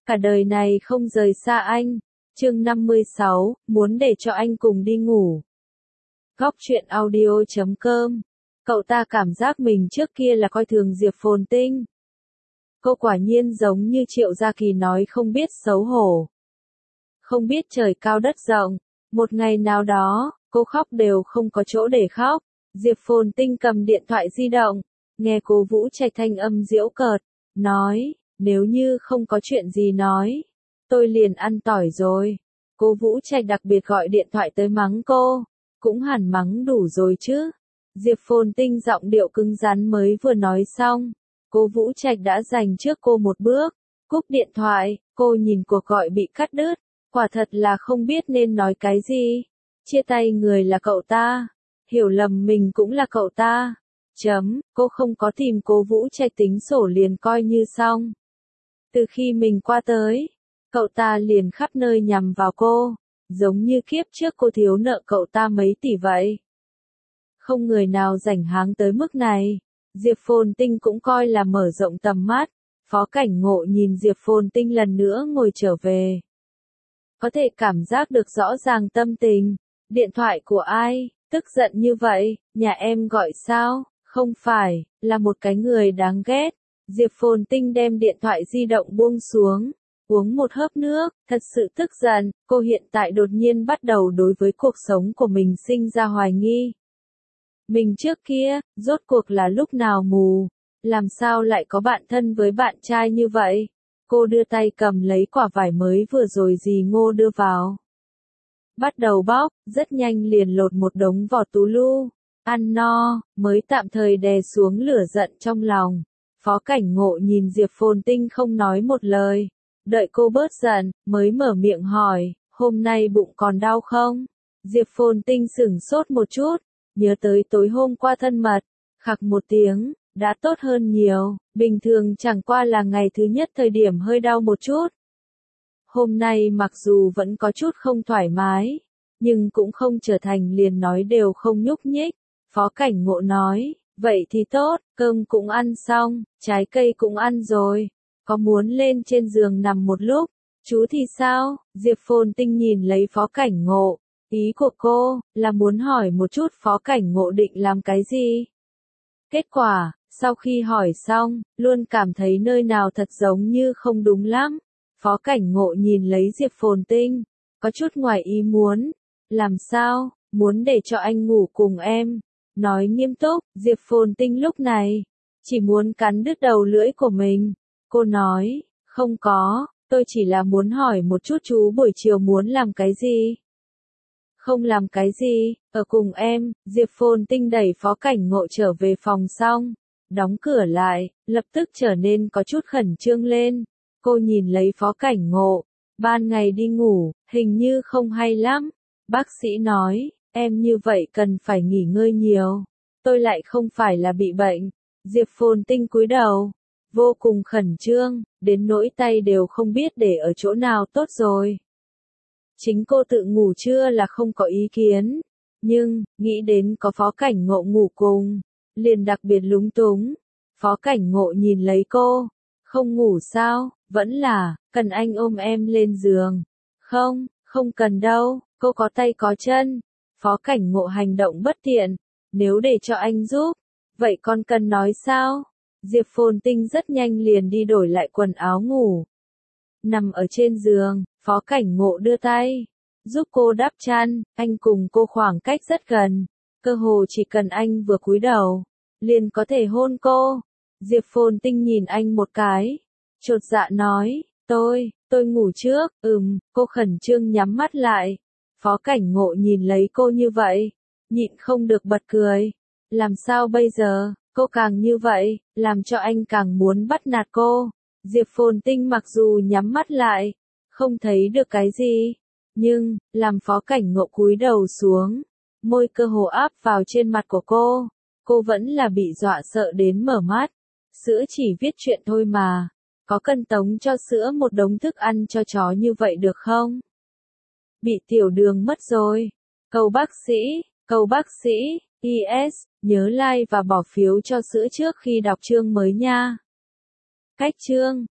cả đời này không rời xa anh. Chương 56, muốn để cho anh cùng đi ngủ. Góc truyện audio.com. Cậu ta cảm giác mình trước kia là coi thường Diệp Phồn Tinh. Cô quả nhiên giống như Triệu Gia Kỳ nói, không biết xấu hổ, không biết trời cao đất rộng. Một ngày nào đó, cô khóc đều không có chỗ để khóc. Diệp Phồn Tinh cầm điện thoại di động, nghe Cố Vũ Trạch thanh âm giễu cợt, nói, nếu như không có chuyện gì nói, tôi liền ăn tỏi rồi. Cố Vũ Trạch đặc biệt gọi điện thoại tới mắng cô, cũng hẳn mắng đủ rồi chứ. Diệp Phồn Tinh giọng điệu cứng rắn mới vừa nói xong, Cố Vũ Trạch đã giành trước cô một bước, cúp điện thoại. Cô nhìn cuộc gọi bị cắt đứt, quả thật là không biết nên nói cái gì. Chia tay người là cậu ta, hiểu lầm mình cũng là cậu ta. Cô không có tìm Cố Vũ Trạch tính sổ liền coi như xong. Từ khi mình qua tới, cậu ta liền khắp nơi nhằm vào cô, giống như kiếp trước cô thiếu nợ cậu ta mấy tỷ vậy. Không người nào rảnh háng tới mức này. Diệp Phồn Tinh cũng coi là mở rộng tầm mắt. Phó Cảnh Ngộ nhìn Diệp Phồn Tinh lần nữa ngồi trở về, có thể cảm giác được rõ ràng tâm tình. Điện thoại của ai, tức giận như vậy, nhà em gọi sao? Không phải, là một cái người đáng ghét. Diệp Phồn Tinh đem điện thoại di động buông xuống, uống một hớp nước, thật sự tức giận. Cô hiện tại đột nhiên bắt đầu đối với cuộc sống của mình sinh ra hoài nghi. Mình trước kia, rốt cuộc là lúc nào mù, làm sao lại có bạn thân với bạn trai như vậy? Cô đưa tay cầm lấy quả vải mới vừa rồi dì Ngô đưa vào, bắt đầu bóc, rất nhanh liền lột một đống vỏ tú lu. Ăn no, mới tạm thời đè xuống lửa giận trong lòng. Phó Cảnh Ngộ nhìn Diệp Phồn Tinh không nói một lời, đợi cô bớt giận, mới mở miệng hỏi, hôm nay bụng còn đau không? Diệp Phồn Tinh sửng sốt một chút, nhớ tới tối hôm qua thân mật, khặc một tiếng, đã tốt hơn nhiều, bình thường chẳng qua là ngày thứ nhất thời điểm hơi đau một chút. Hôm nay mặc dù vẫn có chút không thoải mái, nhưng cũng không trở thành liền nói đều không nhúc nhích. Phó Cảnh Ngộ nói, vậy thì tốt, cơm cũng ăn xong, trái cây cũng ăn rồi, có muốn lên trên giường nằm một lúc? Chú thì sao? Diệp Phồn Tinh nhìn lấy Phó Cảnh Ngộ, ý của cô là muốn hỏi một chút Phó Cảnh Ngộ định làm cái gì. Kết quả, sau khi hỏi xong, luôn cảm thấy nơi nào thật giống như không đúng lắm. Phó Cảnh Ngộ nhìn lấy Diệp Phồn Tinh, có chút ngoài ý muốn. Làm sao, muốn để cho anh ngủ cùng em? Nói nghiêm túc. Diệp Phồn Tinh lúc này chỉ muốn cắn đứt đầu lưỡi của mình. Cô nói, không có, tôi chỉ là muốn hỏi một chút chú buổi chiều muốn làm cái gì? Không làm cái gì, ở cùng em. Diệp Phồn Tinh đẩy Phó Cảnh Ngộ trở về phòng xong, đóng cửa lại, lập tức trở nên có chút khẩn trương lên. Cô nhìn lấy Phó Cảnh Ngộ, ban ngày đi ngủ, hình như không hay lắm. Bác sĩ nói, em như vậy cần phải nghỉ ngơi nhiều. Tôi lại không phải là bị bệnh. Diệp Phồn Tinh cúi đầu, vô cùng khẩn trương, đến nỗi tay đều không biết để ở chỗ nào tốt rồi. Chính cô tự ngủ trưa là không có ý kiến, nhưng, nghĩ đến có Phó Cảnh Ngộ ngủ cùng, liền đặc biệt lúng túng. Phó Cảnh Ngộ nhìn lấy cô, không ngủ sao, vẫn là, cần anh ôm em lên giường. Không, không cần đâu, cô có tay có chân. Phó Cảnh Ngộ hành động bất tiện, nếu để cho anh giúp, vậy con cần nói sao? Diệp Phồn Tinh rất nhanh liền đi đổi lại quần áo ngủ. Nằm ở trên giường, Phó Cảnh Ngộ đưa tay, giúp cô đắp chăn, anh cùng cô khoảng cách rất gần, cơ hồ chỉ cần anh vừa cúi đầu, liền có thể hôn cô. Diệp Phồn Tinh nhìn anh một cái, chột dạ nói, tôi ngủ trước. Cô khẩn trương nhắm mắt lại. Phó Cảnh Ngộ nhìn lấy cô như vậy, nhịn không được bật cười. Làm sao bây giờ, cô càng như vậy, làm cho anh càng muốn bắt nạt cô. Diệp Phồn Tinh mặc dù nhắm mắt lại, không thấy được cái gì, nhưng, làm Phó Cảnh Ngộ cúi đầu xuống, môi cơ hồ áp vào trên mặt của cô vẫn là bị dọa sợ đến mở mắt. Sữa chỉ viết chuyện thôi mà, có cần tống cho sữa một đống thức ăn cho chó như vậy được không? Bị tiểu đường mất rồi. Cầu bác sĩ, IS, nhớ like và bỏ phiếu cho sữa trước khi đọc chương mới nha. Cách chương